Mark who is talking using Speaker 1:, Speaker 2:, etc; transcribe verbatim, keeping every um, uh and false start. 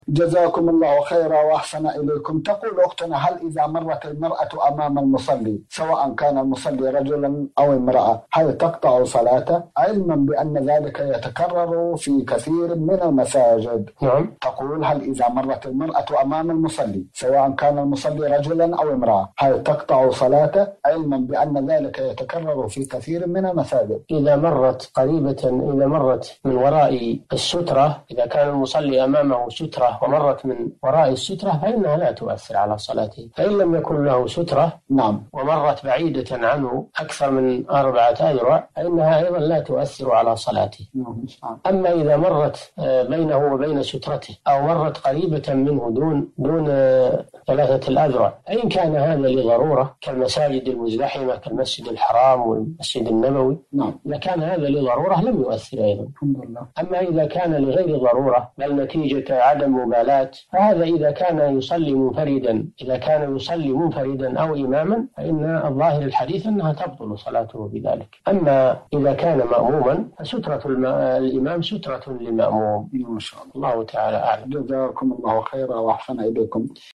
Speaker 1: جزاكم الله خيرا وأحسن إليكم. تقول أختنا: هل إذا مرت المرأة أمام المصلي سواء كان المصلي رجلا أو امرأة هل تقطع صلاته، علما بأن ذلك يتكرر في كثير من المساجد؟
Speaker 2: نعم.
Speaker 1: تقول: هل إذا مرت المرأة أمام المصلي سواء كان المصلي رجلا أو امرأة هل تقطع صلاته، علما بأن ذلك يتكرر في كثير من المساجد؟
Speaker 2: إذا مرت قريبة، إذا مرت من وراء السترة، إذا كان المصلي أمامه سترة ومرت من وراء السترة فإنها لا تؤثر على صلاته. فإن لم يكن له سترة
Speaker 1: نعم
Speaker 2: ومرت بعيدة عنه أكثر من أربعة أذرع فإنها أيضا لا تؤثر على صلاته.
Speaker 1: نعم.
Speaker 2: أما إذا مرت بينه وبين سترته أو مرت قريبة منه دون دون ثلاثة الأذرع، إن كان هذا لضرورة كالمساجد المزدحمة كالمسجد الحرام والمسجد النبوي،
Speaker 1: نعم،
Speaker 2: إذا كان هذا لضرورة لم يؤثر أيضا.
Speaker 1: الحمد لله.
Speaker 2: أما إذا كان لغير ضرورة بل نتيجة عدم مبالاة فهذا إذا كان يصلي منفردا إذا كان يصلي منفردا أو إماما فإن الظاهر الحديث أنها تبطل صلاته بذلك. أما إذا كان مأموما فسترة الإمام سترة للمأموم.
Speaker 1: ما شاء
Speaker 2: الله تعالى أعلم.
Speaker 1: جزاكم الله خيرا وأحسن إليكم.